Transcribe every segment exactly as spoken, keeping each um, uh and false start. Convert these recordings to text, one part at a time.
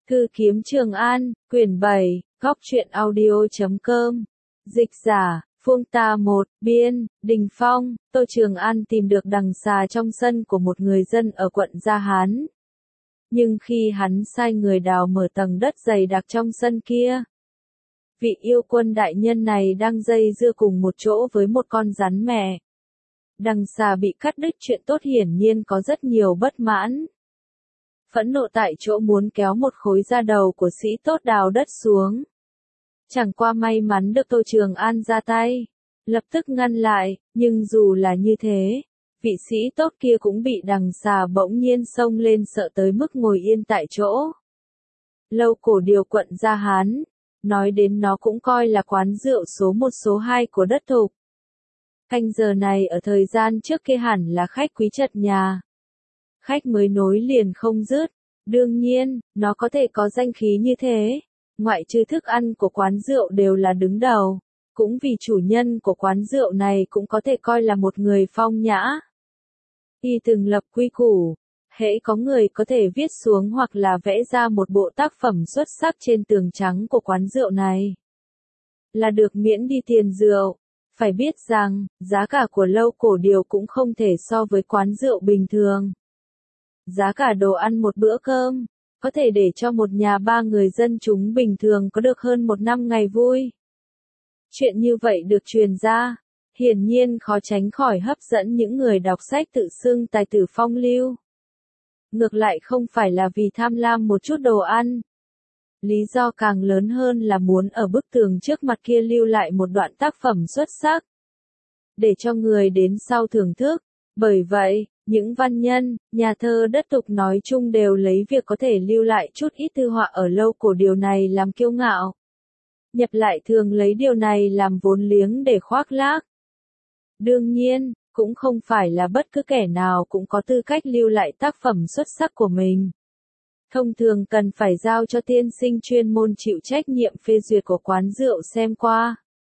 Thư kiếm Trường An, quyển bảy, góc truyện audio chấm com. Dịch giả, Phương Tà một, biên, Đình Phong. Tô Trường An tìm được đằng xà trong sân của một người dân ở quận Gia Hán. Nhưng khi hắn sai người đào mở tầng đất dày đặc trong sân kia, vị yêu quân đại nhân này đang dây dưa cùng một chỗ với một con rắn mẹ. Đằng xà bị cắt đứt chuyện tốt hiển nhiên có rất nhiều bất mãn. Phẫn nộ tại chỗ muốn kéo một khối da đầu của sĩ tốt đào đất xuống. Chẳng qua may mắn được Tô Trường An ra tay, lập tức ngăn lại, nhưng dù là như thế, vị sĩ tốt kia cũng bị đằng xà bỗng nhiên xông lên sợ tới mức ngồi yên tại chỗ. Lâu Cổ Điều quận Gia Hán, nói đến nó cũng coi là quán rượu số một số hai của đất Thục. Canh giờ này ở thời gian trước kia hẳn là khách quý chật nhà. Khách mới nối liền không dứt, đương nhiên, nó có thể có danh khí như thế, ngoại trừ thức ăn của quán rượu đều là đứng đầu, cũng vì chủ nhân của quán rượu này cũng có thể coi là một người phong nhã. Y từng lập quy củ, hễ có người có thể viết xuống hoặc là vẽ ra một bộ tác phẩm xuất sắc trên tường trắng của quán rượu này, là được miễn đi tiền rượu. Phải biết rằng, giá cả của Lâu Cổ Điều cũng không thể so với quán rượu bình thường. Giá cả đồ ăn một bữa cơm, có thể để cho một nhà ba người dân chúng bình thường có được hơn một năm ngày vui. Chuyện như vậy được truyền ra, hiển nhiên khó tránh khỏi hấp dẫn những người đọc sách tự xưng tài tử phong lưu. Ngược lại không phải là vì tham lam một chút đồ ăn. Lý do càng lớn hơn là muốn ở bức tường trước mặt kia lưu lại một đoạn tác phẩm xuất sắc, để cho người đến sau thưởng thức. Bởi vậy, những văn nhân, nhà thơ đất Thục nói chung đều lấy việc có thể lưu lại chút ít thư họa ở Lâu Cổ Điều này làm kiêu ngạo. Nhập lại thường lấy điều này làm vốn liếng để khoác lác. Đương nhiên, cũng không phải là bất cứ kẻ nào cũng có tư cách lưu lại tác phẩm xuất sắc của mình. Thông thường cần phải giao cho tiên sinh chuyên môn chịu trách nhiệm phê duyệt của quán rượu xem qua,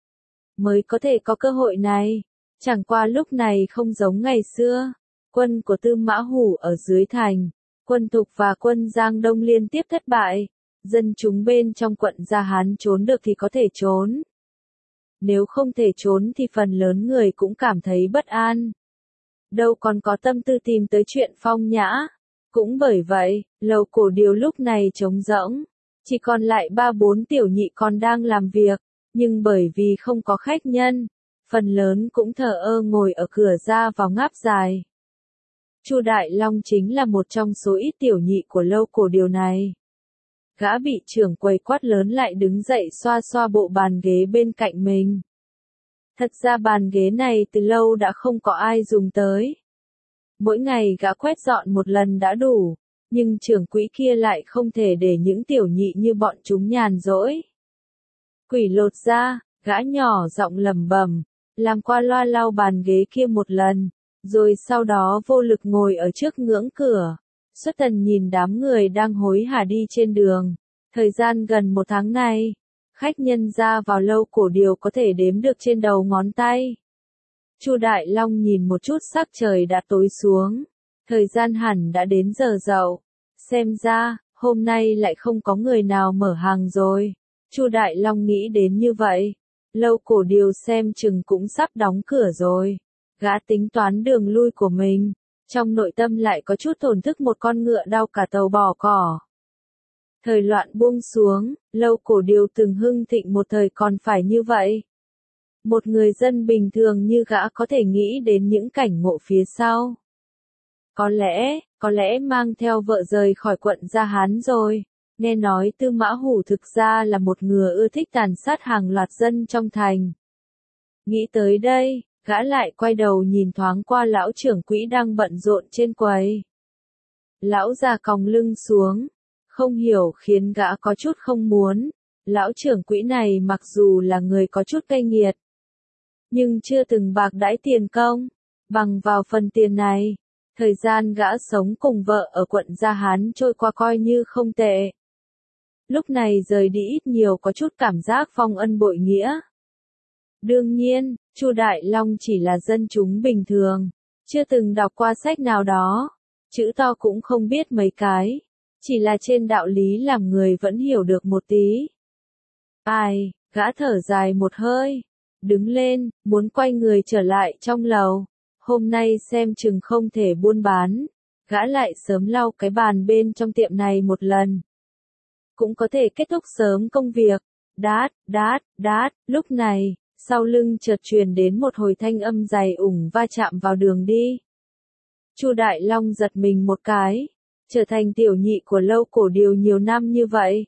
mới có thể có cơ hội này. Chẳng qua lúc này không giống ngày xưa, quân của Tư Mã Hủ ở dưới thành, quân Thục và quân Giang Đông liên tiếp thất bại, dân chúng bên trong quận Gia Hán trốn được thì có thể trốn. Nếu không thể trốn thì phần lớn người cũng cảm thấy bất an. Đâu còn có tâm tư tìm tới chuyện phong nhã. Cũng bởi vậy, Lâu Cổ Điều lúc này trống rỗng, chỉ còn lại ba bốn tiểu nhị còn đang làm việc, nhưng bởi vì không có khách nhân, phần lớn cũng thờ ơ ngồi ở cửa ra vào ngáp dài. Chu Đại Long chính là một trong số ít tiểu nhị của Lâu Cổ Điều này. Gã bị trưởng quầy quát lớn lại đứng dậy xoa xoa bộ bàn ghế bên cạnh mình. Thật ra bàn ghế này từ lâu đã không có ai dùng tới. Mỗi ngày gã quét dọn một lần đã đủ, nhưng trưởng quỹ kia lại không thể để những tiểu nhị như bọn chúng nhàn rỗi. Quỷ lột ra, gã nhỏ giọng lẩm bẩm, làm qua loa lau bàn ghế kia một lần, rồi sau đó vô lực ngồi ở trước ngưỡng cửa, xuất thần nhìn đám người đang hối hả đi trên đường. Thời gian gần một tháng này, khách nhân ra vào Lâu Cổ Điều có thể đếm được trên đầu ngón tay. Chu Đại Long nhìn một chút sắc trời đã tối xuống, thời gian hẳn đã đến giờ dậu, xem ra, hôm nay lại không có người nào mở hàng rồi. Chu Đại Long nghĩ đến như vậy, Lâu Cổ Điều xem chừng cũng sắp đóng cửa rồi. Gã tính toán đường lui của mình, trong nội tâm lại có chút thổn thức một con ngựa đau cả tàu bỏ cỏ. Thời loạn buông xuống, Lâu Cổ Điều từng hưng thịnh một thời còn phải như vậy. Một người dân bình thường như gã có thể nghĩ đến những cảnh ngộ phía sau. Có lẽ, có lẽ mang theo vợ rời khỏi quận Gia Hán rồi. Nghe nói Tư Mã Hủ thực ra là một người ưa thích tàn sát hàng loạt dân trong thành. Nghĩ tới đây, gã lại quay đầu nhìn thoáng qua lão trưởng quỹ đang bận rộn trên quầy. Lão già còng lưng xuống, không hiểu khiến gã có chút không muốn. Lão trưởng quỹ này mặc dù là người có chút cay nghiệt, nhưng chưa từng bạc đãi tiền công. Bằng vào phần tiền này, thời gian gã sống cùng vợ ở quận Gia Hán trôi qua coi như không tệ. Lúc này rời đi ít nhiều có chút cảm giác phong ân bội nghĩa. Đương nhiên, Chu Đại Long chỉ là dân chúng bình thường, chưa từng đọc qua sách nào đó, chữ to cũng không biết mấy cái. Chỉ là trên đạo lý làm người vẫn hiểu được một tí. Ai, gã thở dài một hơi, đứng lên, muốn quay người trở lại trong lầu. Hôm nay xem chừng không thể buôn bán, gã lại sớm lau cái bàn bên trong tiệm này một lần. Cũng có thể kết thúc sớm công việc. Đát, đát, đát, lúc này, sau lưng chợt truyền đến một hồi thanh âm dày ủng va chạm vào đường đi. Chu Đại Long giật mình một cái, trở thành tiểu nhị của Lâu Cổ Điều nhiều năm như vậy.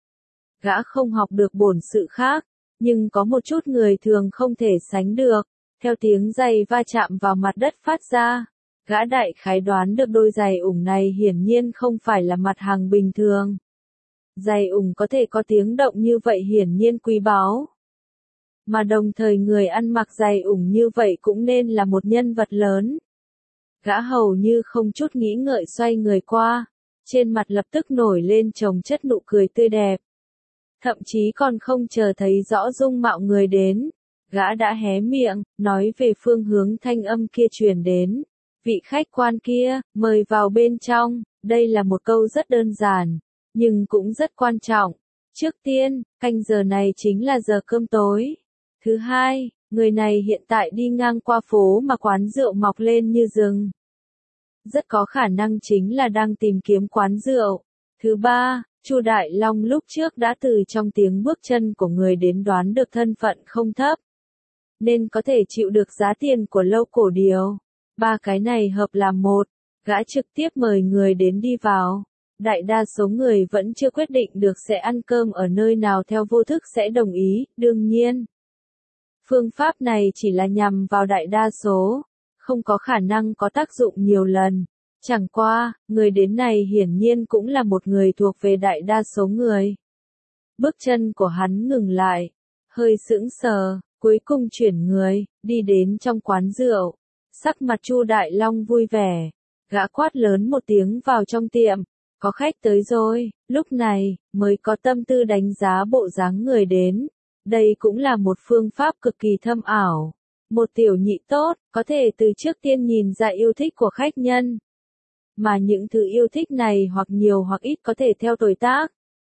Gã không học được bổn sự khác, nhưng có một chút người thường không thể sánh được, theo tiếng giày va chạm vào mặt đất phát ra. Gã đại khái đoán được đôi giày ủng này hiển nhiên không phải là mặt hàng bình thường. Giày ủng có thể có tiếng động như vậy hiển nhiên quý báu. Mà đồng thời người ăn mặc giày ủng như vậy cũng nên là một nhân vật lớn. Gã hầu như không chút nghĩ ngợi xoay người qua, trên mặt lập tức nổi lên chồng chất nụ cười tươi đẹp. Thậm chí còn không chờ thấy rõ dung mạo người đến, gã đã hé miệng, nói về phương hướng thanh âm kia truyền đến. Vị khách quan kia, mời vào bên trong. Đây là một câu rất đơn giản, nhưng cũng rất quan trọng. Trước tiên, canh giờ này chính là giờ cơm tối. Thứ hai, người này hiện tại đi ngang qua phố mà quán rượu mọc lên như rừng. Rất có khả năng chính là đang tìm kiếm quán rượu. Thứ ba, Chu Đại Long lúc trước đã từ trong tiếng bước chân của người đến đoán được thân phận không thấp, nên có thể chịu được giá tiền của Lâu Cổ Điều. Ba cái này hợp làm một, gã trực tiếp mời người đến đi vào. Đại đa số người vẫn chưa quyết định được sẽ ăn cơm ở nơi nào theo vô thức sẽ đồng ý, đương nhiên. Phương pháp này chỉ là nhằm vào đại đa số, không có khả năng có tác dụng nhiều lần. Chẳng qua, người đến này hiển nhiên cũng là một người thuộc về đại đa số người. Bước chân của hắn ngừng lại, hơi sững sờ, cuối cùng chuyển người, đi đến trong quán rượu. Sắc mặt Chu Đại Long vui vẻ, gã quát lớn một tiếng vào trong tiệm, có khách tới rồi, lúc này, mới có tâm tư đánh giá bộ dáng người đến. Đây cũng là một phương pháp cực kỳ thâm ảo. Một tiểu nhị tốt, có thể từ trước tiên nhìn ra yêu thích của khách nhân. Mà những thứ yêu thích này hoặc nhiều hoặc ít có thể theo tuổi tác,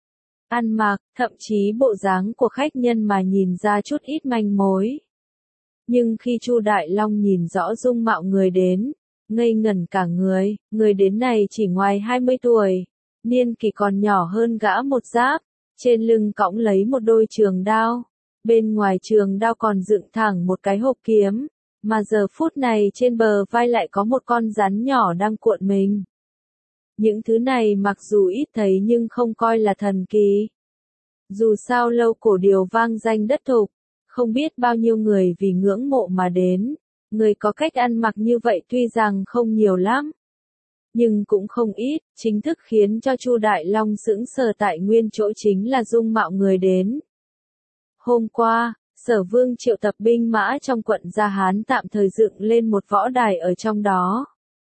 ăn mặc, thậm chí bộ dáng của khách nhân mà nhìn ra chút ít manh mối. Nhưng khi Chu Đại Long nhìn rõ dung mạo người đến, ngây ngẩn cả người, người đến này chỉ ngoài hai mươi tuổi, niên kỷ còn nhỏ hơn gã một giáp, trên lưng cõng lấy một đôi trường đao, bên ngoài trường đao còn dựng thẳng một cái hộp kiếm, mà giờ phút này trên bờ vai lại có một con rắn nhỏ đang cuộn mình. Những thứ này mặc dù ít thấy nhưng không coi là thần kỳ. Dù sao Lâu Cổ Điều vang danh đất thục, không biết bao nhiêu người vì ngưỡng mộ mà đến. Người có cách ăn mặc như vậy tuy rằng không nhiều lắm, nhưng cũng không ít, chính thức khiến cho Chu Đại Long sững sờ tại nguyên chỗ chính là dung mạo người đến. Hôm qua, Sở Vương triệu tập binh mã trong quận Gia Hán tạm thời dựng lên một võ đài ở trong đó.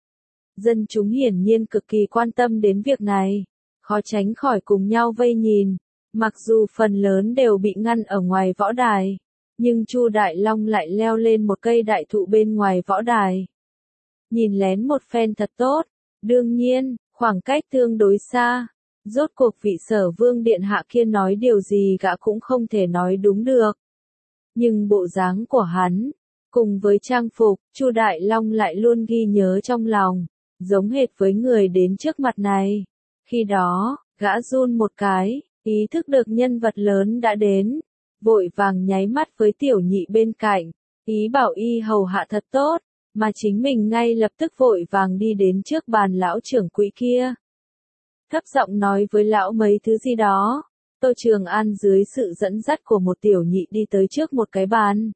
Dân chúng hiển nhiên cực kỳ quan tâm đến việc này, khó tránh khỏi cùng nhau vây nhìn, mặc dù phần lớn đều bị ngăn ở ngoài võ đài. Nhưng Chu Đại Long lại leo lên một cây đại thụ bên ngoài võ đài. Nhìn lén một phen thật tốt, đương nhiên, khoảng cách tương đối xa. Rốt cuộc vị Sở Vương điện hạ kia nói điều gì gã cũng không thể nói đúng được. Nhưng bộ dáng của hắn, cùng với trang phục, Chu Đại Long lại luôn ghi nhớ trong lòng, giống hệt với người đến trước mặt này. Khi đó, gã run một cái, ý thức được nhân vật lớn đã đến. Vội vàng nháy mắt với tiểu nhị bên cạnh, ý bảo y hầu hạ thật tốt, mà chính mình ngay lập tức vội vàng đi đến trước bàn lão trưởng quỹ kia. Thấp giọng nói với lão mấy thứ gì đó, Tô Trường An dưới sự dẫn dắt của một tiểu nhị đi tới trước một cái bàn.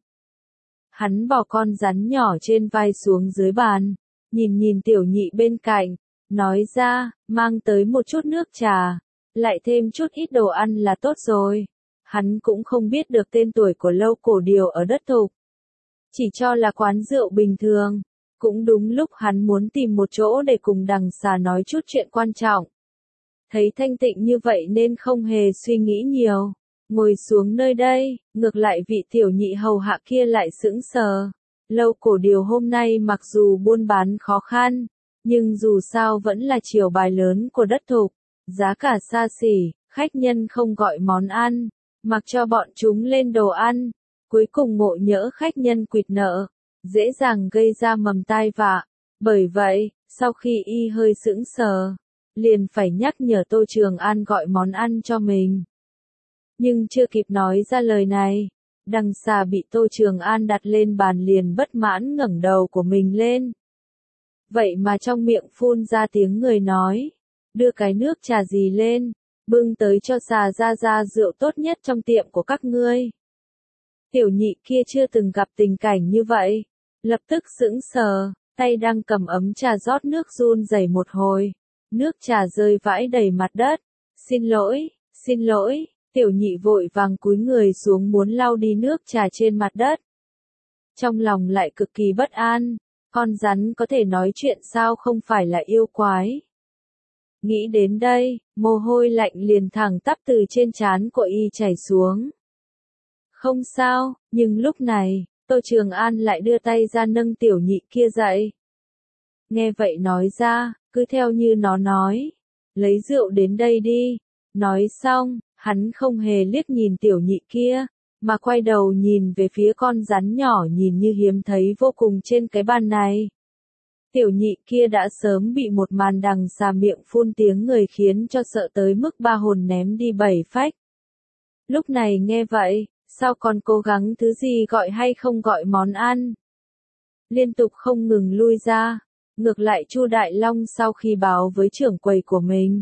Hắn bỏ con rắn nhỏ trên vai xuống dưới bàn, nhìn nhìn tiểu nhị bên cạnh, nói ra, mang tới một chút nước trà, lại thêm chút ít đồ ăn là tốt rồi. Hắn cũng không biết được tên tuổi của Lâu Cổ Điều ở đất thục, chỉ cho là quán rượu bình thường. Cũng đúng lúc hắn muốn tìm một chỗ để cùng đằng xà nói chút chuyện quan trọng. Thấy thanh tịnh như vậy nên không hề suy nghĩ nhiều, ngồi xuống nơi đây. Ngược lại vị tiểu nhị hầu hạ kia lại sững sờ. Lâu Cổ Điều hôm nay mặc dù buôn bán khó khăn, nhưng dù sao vẫn là triều bài lớn của đất thục. giá cả xa xỉ, khách nhân không gọi món ăn, mặc cho bọn chúng lên đồ ăn, cuối cùng ngộ nhỡ khách nhân quỵt nợ, dễ dàng gây ra mầm tai vạ. Bởi vậy, sau khi y hơi sững sờ, liền phải nhắc nhở Tô Trường An gọi món ăn cho mình. Nhưng chưa kịp nói ra lời này, đằng xà bị Tô Trường An đặt lên bàn liền bất mãn ngẩng đầu của mình lên. Vậy mà trong miệng phun ra tiếng người nói, đưa cái nước trà gì lên, bưng tới cho xà ra ra rượu tốt nhất trong tiệm của các ngươi. Tiểu nhị kia chưa từng gặp tình cảnh như vậy, lập tức sững sờ, tay đang cầm ấm trà rót nước run rẩy một hồi, nước trà rơi vãi đầy mặt đất. Xin lỗi, xin lỗi, tiểu nhị vội vàng cúi người xuống muốn lau đi nước trà trên mặt đất. Trong lòng lại cực kỳ bất an, con rắn có thể nói chuyện sao không phải là yêu quái. Nghĩ đến đây, mồ hôi lạnh liền thẳng tắp từ trên trán của y chảy xuống. Không sao, nhưng lúc này, Tô Trường An lại đưa tay ra nâng tiểu nhị kia dậy. Nghe vậy nói ra, cứ theo như nó nói, lấy rượu đến đây đi. Nói xong, hắn không hề liếc nhìn tiểu nhị kia, mà quay đầu nhìn về phía con rắn nhỏ nhìn như hiếm thấy vô cùng trên cái bàn này. Tiểu nhị kia đã sớm bị một màn đằng xà miệng phun tiếng người khiến cho sợ tới mức ba hồn ném đi bảy phách. Lúc này nghe vậy, sao còn cố gắng thứ gì gọi hay không gọi món ăn. Liên tục không ngừng lui ra, ngược lại Chu Đại Long sau khi báo với trưởng quầy của mình,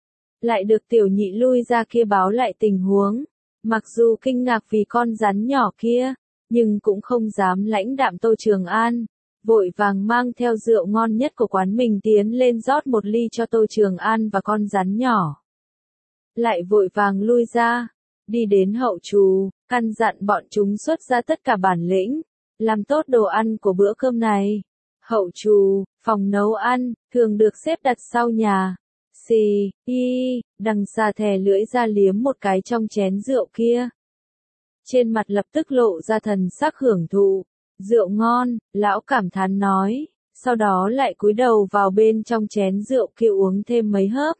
lại được tiểu nhị lui ra kia báo lại tình huống, mặc dù kinh ngạc vì con rắn nhỏ kia, nhưng cũng không dám lãnh đạm Tô Trường An, vội vàng mang theo rượu ngon nhất của quán mình tiến lên rót một ly cho Tô Trường An và con rắn nhỏ. Lại vội vàng lui ra, đi đến hậu trù, căn dặn bọn chúng xuất ra tất cả bản lĩnh, làm tốt đồ ăn của bữa cơm này. Hậu trù, phòng nấu ăn, thường được xếp đặt sau nhà. Xì, y, đằng xà thè lưỡi ra liếm một cái trong chén rượu kia. Trên mặt lập tức lộ ra thần sắc hưởng thụ. Rượu ngon, lão cảm thán nói, sau đó lại cúi đầu vào bên trong chén rượu kia uống thêm mấy hớp.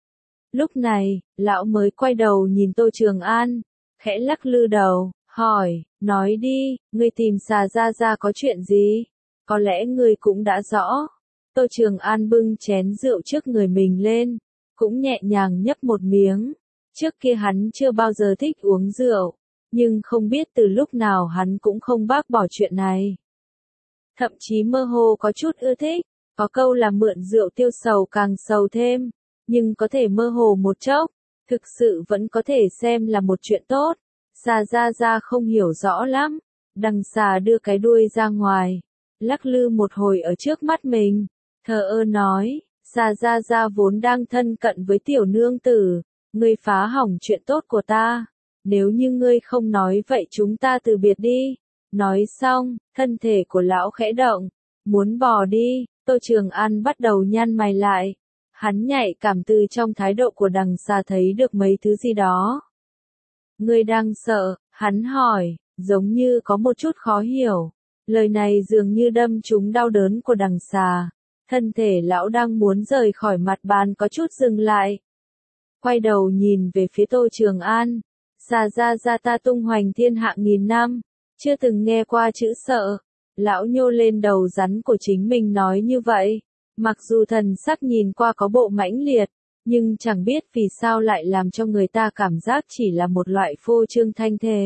Lúc này, lão mới quay đầu nhìn Tô Trường An, khẽ lắc lư đầu, hỏi, nói đi, ngươi tìm xà ra ra có chuyện gì? Có lẽ ngươi cũng đã rõ. Tô Trường An bưng chén rượu trước người mình lên, cũng nhẹ nhàng nhấp một miếng. Trước kia hắn chưa bao giờ thích uống rượu, nhưng không biết từ lúc nào hắn cũng không bác bỏ chuyện này. Thậm chí mơ hồ có chút ưa thích, có câu là mượn rượu tiêu sầu càng sầu thêm, nhưng có thể mơ hồ một chốc, thực sự vẫn có thể xem là một chuyện tốt. Xà ra ra không hiểu rõ lắm, đằng xà đưa cái đuôi ra ngoài, lắc lư một hồi ở trước mắt mình, thờ ơ nói, xà ra ra vốn đang thân cận với tiểu nương tử, ngươi phá hỏng chuyện tốt của ta, nếu như ngươi không nói vậy chúng ta từ biệt đi. Nói xong, thân thể của lão khẽ động, muốn bỏ đi. Tô Trường An bắt đầu nhăn mày lại, hắn nhạy cảm từ trong thái độ của đằng xà thấy được mấy thứ gì đó. Ngươi đang sợ, hắn hỏi, giống như có một chút khó hiểu. Lời này dường như đâm trúng đau đớn của đằng xà. Thân thể lão đang muốn rời khỏi mặt bàn có chút dừng lại. Quay đầu nhìn về phía Tô Trường An. Xà ra ra ta tung hoành thiên hạ nghìn năm, chưa từng nghe qua chữ sợ. Lão nhô lên đầu rắn của chính mình nói như vậy. Mặc dù thần sắc nhìn qua có bộ mãnh liệt, nhưng chẳng biết vì sao lại làm cho người ta cảm giác chỉ là một loại phô trương thanh thế.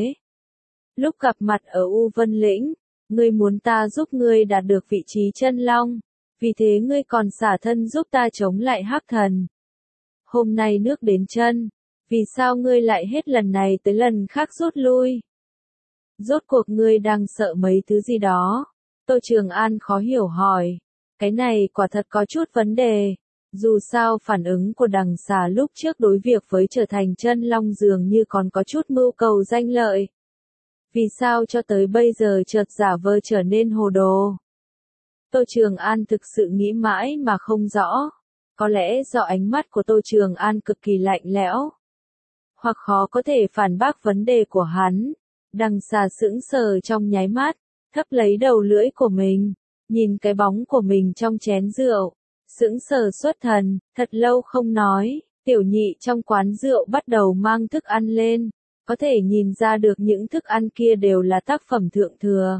Lúc gặp mặt ở U Vân Lĩnh, ngươi muốn ta giúp ngươi đạt được vị trí chân long, vì thế ngươi còn xả thân giúp ta chống lại hắc thần. Hôm nay nước đến chân, vì sao ngươi lại hết lần này tới lần khác rút lui? Rốt cuộc ngươi đang sợ mấy thứ gì đó? Tô Trường An khó hiểu hỏi. Cái này quả thật có chút vấn đề. Dù sao phản ứng của đằng xà lúc trước đối việc với trở thành chân long dường như còn có chút mưu cầu danh lợi. Vì sao cho tới bây giờ chợt giả vờ trở nên hồ đồ? Tô Trường An thực sự nghĩ mãi mà không rõ. Có lẽ do ánh mắt của Tô Trường An cực kỳ lạnh lẽo, hoặc khó có thể phản bác vấn đề của hắn. Đằng xà sững sờ trong nháy mắt, thấp lấy đầu lưỡi của mình, nhìn cái bóng của mình trong chén rượu, sững sờ xuất thần, thật lâu không nói, Tiểu nhị trong quán rượu bắt đầu mang thức ăn lên, có thể nhìn ra được những thức ăn kia đều là tác phẩm thượng thừa.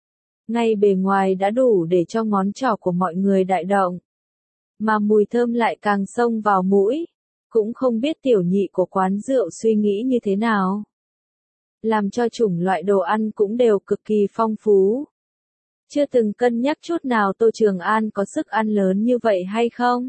Ngay bề ngoài đã đủ để cho ngón trỏ của mọi người đại động. Mà mùi thơm lại càng xông vào mũi, cũng không biết tiểu nhị của quán rượu suy nghĩ như thế nào. Làm cho chủng loại đồ ăn cũng đều cực kỳ phong phú. Chưa từng cân nhắc chút nào Tô Trường An có sức ăn lớn như vậy hay không?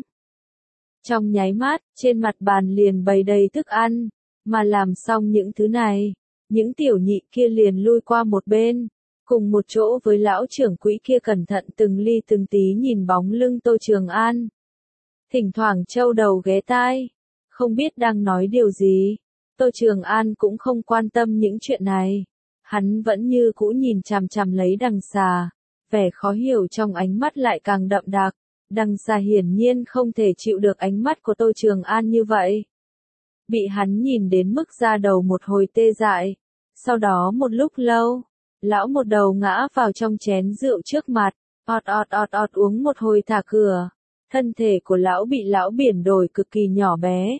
Trong nháy mắt, trên mặt bàn liền bày đầy thức ăn, mà làm xong những thứ này, những tiểu nhị kia liền lui qua một bên, cùng một chỗ với lão trưởng quỹ kia cẩn thận từng ly từng tí nhìn bóng lưng Tô Trường An. Thỉnh thoảng châu đầu ghé tai, không biết đang nói điều gì. Tô Trường An cũng không quan tâm những chuyện này, hắn vẫn như cũ nhìn chằm chằm lấy đằng xà, vẻ khó hiểu trong ánh mắt lại càng đậm đặc. Đằng xà hiển nhiên không thể chịu được ánh mắt của Tô Trường An như vậy. Bị hắn nhìn đến mức da đầu một hồi tê dại. Sau đó một lúc lâu, lão một đầu ngã vào trong chén rượu trước mặt, ọt ọt ọt ọt uống một hồi thả cửa. Thân thể của lão bị lão biển đổi cực kỳ nhỏ bé.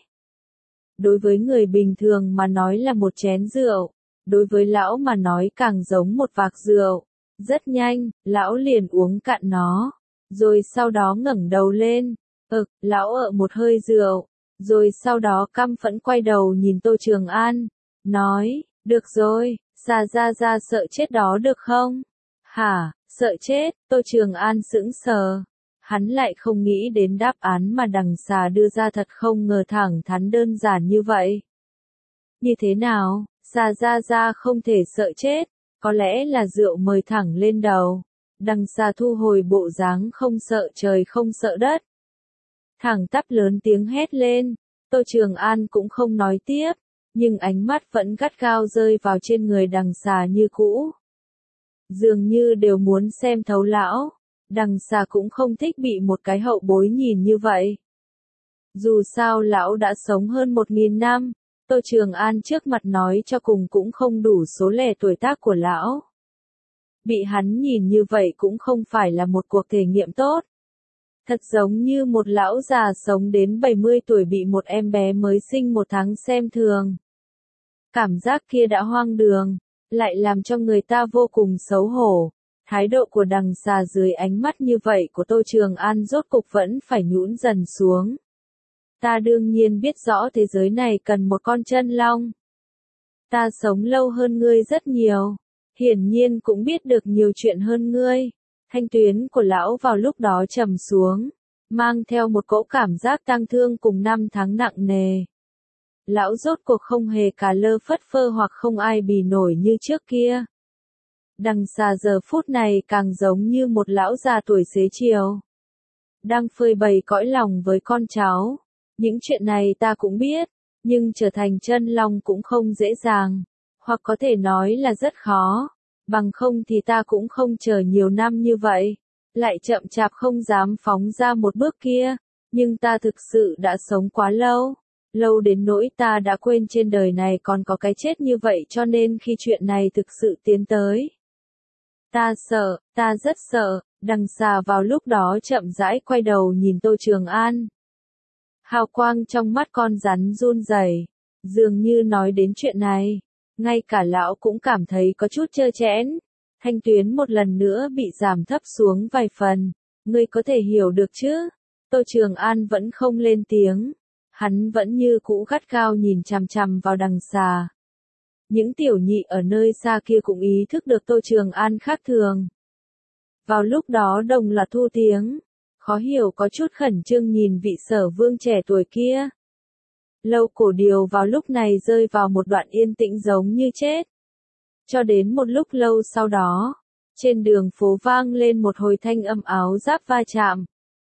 Đối với người bình thường mà nói là một chén rượu, đối với lão mà nói càng giống một vạc rượu. Rất nhanh, lão liền uống cạn nó. Rồi sau đó ngẩng đầu lên, ực, lão ợ một hơi rượu, rồi sau đó căm phẫn quay đầu nhìn Tô Trường An, nói, được rồi, xà ra ra sợ chết đó được không? Hả, sợ chết, Tô Trường An sững sờ, hắn lại không nghĩ đến đáp án mà đằng xà đưa ra thật không ngờ thẳng thắn đơn giản như vậy. Như thế nào, xà ra ra không thể sợ chết, có lẽ là rượu mời thẳng lên đầu. Đằng xà thu hồi bộ dáng không sợ trời không sợ đất. Thẳng tắp lớn tiếng hét lên, Tô Trường An cũng không nói tiếp, nhưng ánh mắt vẫn gắt gao rơi vào trên người đằng xà như cũ. Dường như đều muốn xem thấu lão, đằng xà cũng không thích bị một cái hậu bối nhìn như vậy. Dù sao lão đã sống hơn một nghìn năm, Tô Trường An trước mặt nói cho cùng cũng không đủ số lẻ tuổi tác của lão. Bị hắn nhìn như vậy cũng không phải là một cuộc thể nghiệm tốt. Thật giống như một lão già sống đến bảy mươi tuổi bị một em bé mới sinh một tháng xem thường. Cảm giác kia đã hoang đường, lại làm cho người ta vô cùng xấu hổ. Thái độ của đằng xà dưới ánh mắt như vậy của Tô Trường An rốt cục vẫn phải nhũn dần xuống. Ta đương nhiên biết rõ thế giới này cần một con chân long. Ta sống lâu hơn ngươi rất nhiều. Hiển nhiên cũng biết được nhiều chuyện hơn ngươi. Thanh tuyến của lão vào lúc đó trầm xuống, mang theo một cỗ cảm giác tang thương cùng năm tháng nặng nề. Lão rốt cuộc không hề cà lơ phất phơ hoặc không ai bì nổi như trước kia. Đằng xà giờ phút này càng giống như một lão già tuổi xế chiều. Đang phơi bày cõi lòng với con cháu. Những chuyện này ta cũng biết, nhưng trở thành chân long cũng không dễ dàng. Hoặc có thể nói là rất khó, bằng không thì ta cũng không chờ nhiều năm như vậy, lại chậm chạp không dám phóng ra một bước kia, nhưng ta thực sự đã sống quá lâu, lâu đến nỗi ta đã quên trên đời này còn có cái chết như vậy cho nên khi chuyện này thực sự tiến tới. Ta sợ, ta rất sợ, đằng xà vào lúc đó chậm rãi quay đầu nhìn Tô Trường An. Hào quang trong mắt con rắn run rẩy, dường như nói đến chuyện này. Ngay cả lão cũng cảm thấy có chút trơ trẽn. Thanh tuyến một lần nữa bị giảm thấp xuống vài phần. Ngươi có thể hiểu được chứ? Tô Trường An vẫn không lên tiếng. Hắn vẫn như cũ gắt gao nhìn chằm chằm vào đằng xà. Những tiểu nhị ở nơi xa kia cũng ý thức được Tô Trường An khác thường. Vào lúc đó đồng loạt thu tiếng. Khó hiểu có chút khẩn trương nhìn vị Sở Vương trẻ tuổi kia. Lâu Cổ Điều vào lúc này rơi vào một đoạn yên tĩnh giống như chết. Cho đến một lúc lâu sau đó, trên đường phố vang lên một hồi thanh âm áo giáp va chạm.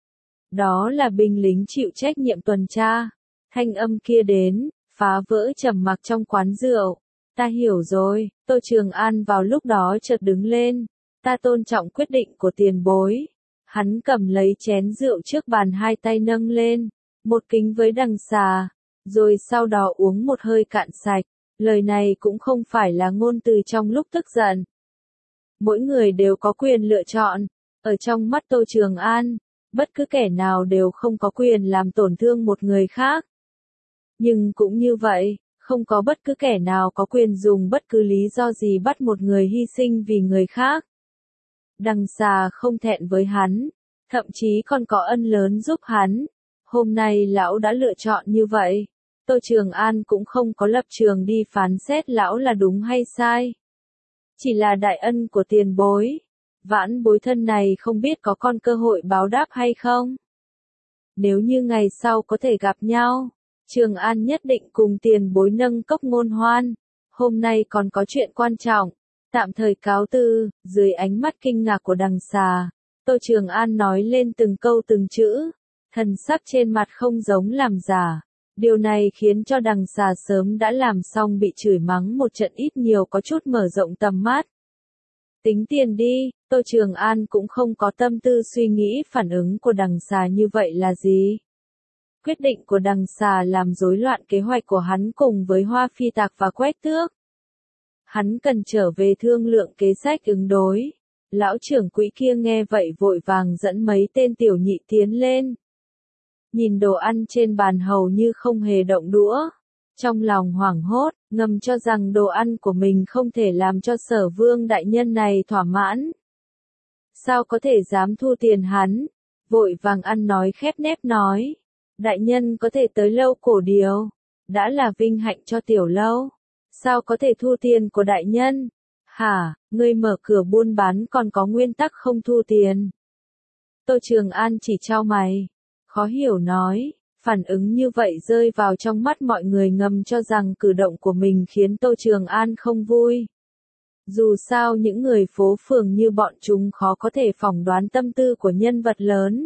Đó là binh lính chịu trách nhiệm tuần tra. Thanh âm kia đến, phá vỡ trầm mặc trong quán rượu. Ta hiểu rồi, Tô Trường An vào lúc đó chợt đứng lên. Ta tôn trọng quyết định của tiền bối. Hắn cầm lấy chén rượu trước bàn hai tay nâng lên, một kính với đằng xà. Rồi sau đó uống một hơi cạn sạch, lời này cũng không phải là ngôn từ trong lúc tức giận. Mỗi người đều có quyền lựa chọn, ở trong mắt Tô Trường An, bất cứ kẻ nào đều không có quyền làm tổn thương một người khác. Nhưng cũng như vậy, không có bất cứ kẻ nào có quyền dùng bất cứ lý do gì bắt một người hy sinh vì người khác. Đằng xà không thẹn với hắn, thậm chí còn có ân lớn giúp hắn. Hôm nay lão đã lựa chọn như vậy. Tô Trường An cũng không có lập trường đi phán xét lão là đúng hay sai. Chỉ là đại ân của tiền bối. Vãn bối thân này không biết có con cơ hội báo đáp hay không. Nếu như ngày sau có thể gặp nhau, Trường An nhất định cùng tiền bối nâng cốc ngôn hoan. Hôm nay còn có chuyện quan trọng. Tạm thời cáo từ, dưới ánh mắt kinh ngạc của đằng xà. Tô Trường An nói lên từng câu từng chữ. Thần sắc trên mặt không giống làm giả. Điều này khiến cho đằng xà sớm đã làm xong bị chửi mắng một trận ít nhiều có chút mở rộng tầm mắt. Tính tiền đi, Tô Trường An cũng không có tâm tư suy nghĩ phản ứng của đằng xà như vậy là gì. Quyết định của đằng xà làm rối loạn kế hoạch của hắn cùng với Hoa Phi Tạc và Quách Tước. Hắn cần trở về thương lượng kế sách ứng đối. Lão trưởng quỹ kia nghe vậy vội vàng dẫn mấy tên tiểu nhị tiến lên. Nhìn đồ ăn trên bàn hầu như không hề động đũa. Trong lòng hoảng hốt, ngầm cho rằng đồ ăn của mình không thể làm cho Sở Vương đại nhân này thỏa mãn. Sao có thể dám thu tiền hắn? Vội vàng ăn nói khép nép nói. Đại nhân có thể tới lâu cổ điều. Đã là vinh hạnh cho tiểu lâu. Sao có thể thu tiền của đại nhân? Hả, ngươi mở cửa buôn bán còn có nguyên tắc không thu tiền. Tô Trường An chỉ chau mày. Khó hiểu nói, phản ứng như vậy rơi vào trong mắt mọi người ngầm cho rằng cử động của mình khiến Tô Trường An không vui. Dù sao những người phố phường như bọn chúng khó có thể phỏng đoán tâm tư của nhân vật lớn.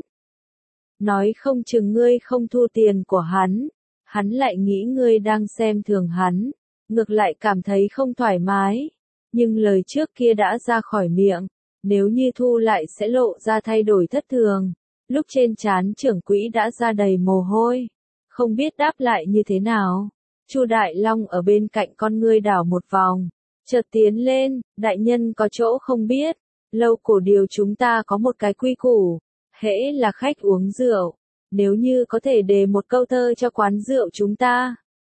Nói không chừng ngươi không thu tiền của hắn, hắn lại nghĩ ngươi đang xem thường hắn, ngược lại cảm thấy không thoải mái. Nhưng lời trước kia đã ra khỏi miệng, nếu như thu lại sẽ lộ ra thay đổi thất thường. Lúc trên trán trưởng quỹ đã ra đầy mồ hôi, không biết đáp lại như thế nào. Chu Đại Long ở bên cạnh con ngươi đảo một vòng, chợt tiến lên, đại nhân có chỗ không biết, lâu cổ điều chúng ta có một cái quy củ, hễ là khách uống rượu, nếu như có thể đề một câu thơ cho quán rượu chúng ta,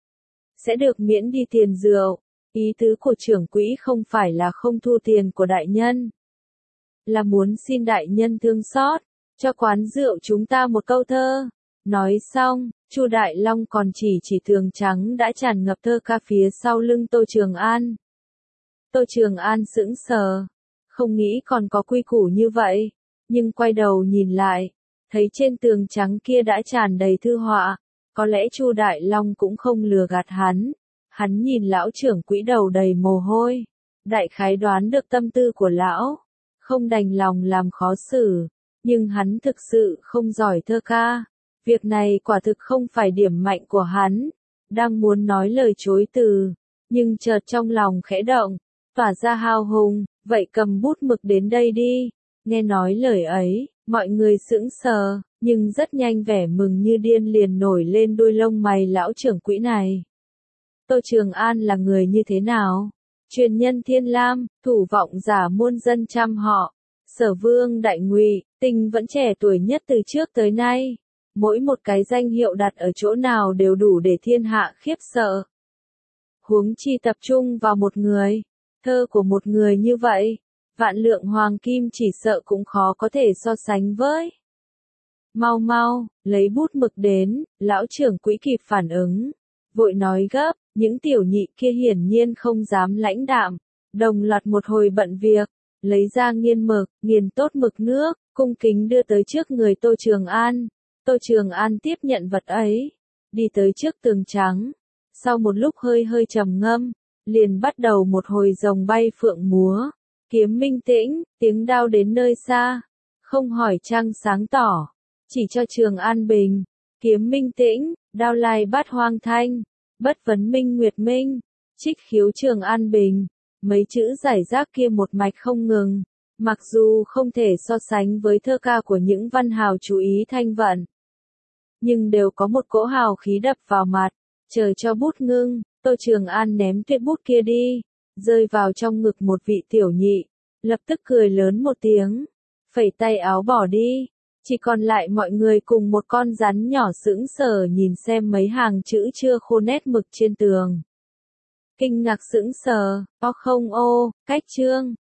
sẽ được miễn đi tiền rượu. Ý tứ của trưởng quỹ không phải là không thu tiền của đại nhân, là muốn xin đại nhân thương xót, cho quán rượu chúng ta một câu thơ. Nói xong, Chu Đại Long còn chỉ chỉ tường trắng đã tràn ngập thơ ca phía sau lưng Tô Trường An. Tô Trường An sững sờ, không nghĩ còn có quy củ như vậy, nhưng quay đầu nhìn lại, thấy trên tường trắng kia đã tràn đầy thư họa, có lẽ Chu Đại Long cũng không lừa gạt hắn. Hắn nhìn lão trưởng quỹ đầu đầy mồ hôi, đại khái đoán được tâm tư của lão, không đành lòng làm khó xử, nhưng hắn thực sự không giỏi thơ ca. Việc này quả thực không phải điểm mạnh của hắn, đang muốn nói lời chối từ, nhưng chợt trong lòng khẽ động, tỏa ra hào hùng, vậy cầm bút mực đến đây đi. Nghe nói lời ấy, mọi người sững sờ, nhưng rất nhanh vẻ mừng như điên liền nổi lên đôi lông mày lão trưởng quỹ này. Tô Trường An là người như thế nào? Truyền nhân Thiên Lam, thủ vọng giả muôn dân trăm họ, Sở Vương đại ngụy, tình vẫn trẻ tuổi nhất từ trước tới nay. Mỗi một cái danh hiệu đặt ở chỗ nào đều đủ để thiên hạ khiếp sợ. Huống chi tập trung vào một người, thơ của một người như vậy, vạn lượng hoàng kim chỉ sợ cũng khó có thể so sánh với. Mau mau, lấy bút mực đến, lão trưởng quỹ kịp phản ứng, vội nói gấp, những tiểu nhị kia hiển nhiên không dám lãnh đạm, đồng loạt một hồi bận việc, lấy ra nghiên mực, nghiền tốt mực nước, cung kính đưa tới trước người Tô Trường An. Tô Trường An tiếp nhận vật ấy, đi tới trước tường trắng, sau một lúc hơi hơi trầm ngâm, liền bắt đầu một hồi rồng bay phượng múa, kiếm minh tĩnh, tiếng đao đến nơi xa, không hỏi trăng sáng tỏ, chỉ cho Trường An bình, kiếm minh tĩnh, đao lai bát hoang thanh, bất vấn minh nguyệt minh, trích khiếu Trường An bình, mấy chữ giải rác kia một mạch không ngừng, mặc dù không thể so sánh với thơ ca của những văn hào chú ý thanh vận, nhưng đều có một cỗ hào khí đập vào mặt, chờ cho bút ngưng, Tô Trường An ném tuyệt bút kia đi, rơi vào trong ngực một vị tiểu nhị, lập tức cười lớn một tiếng, phẩy tay áo bỏ đi, Chỉ còn lại mọi người cùng một con rắn nhỏ sững sờ nhìn xem mấy hàng chữ chưa khô nét mực trên tường. Kinh ngạc sững sờ, o không ô, cách chương.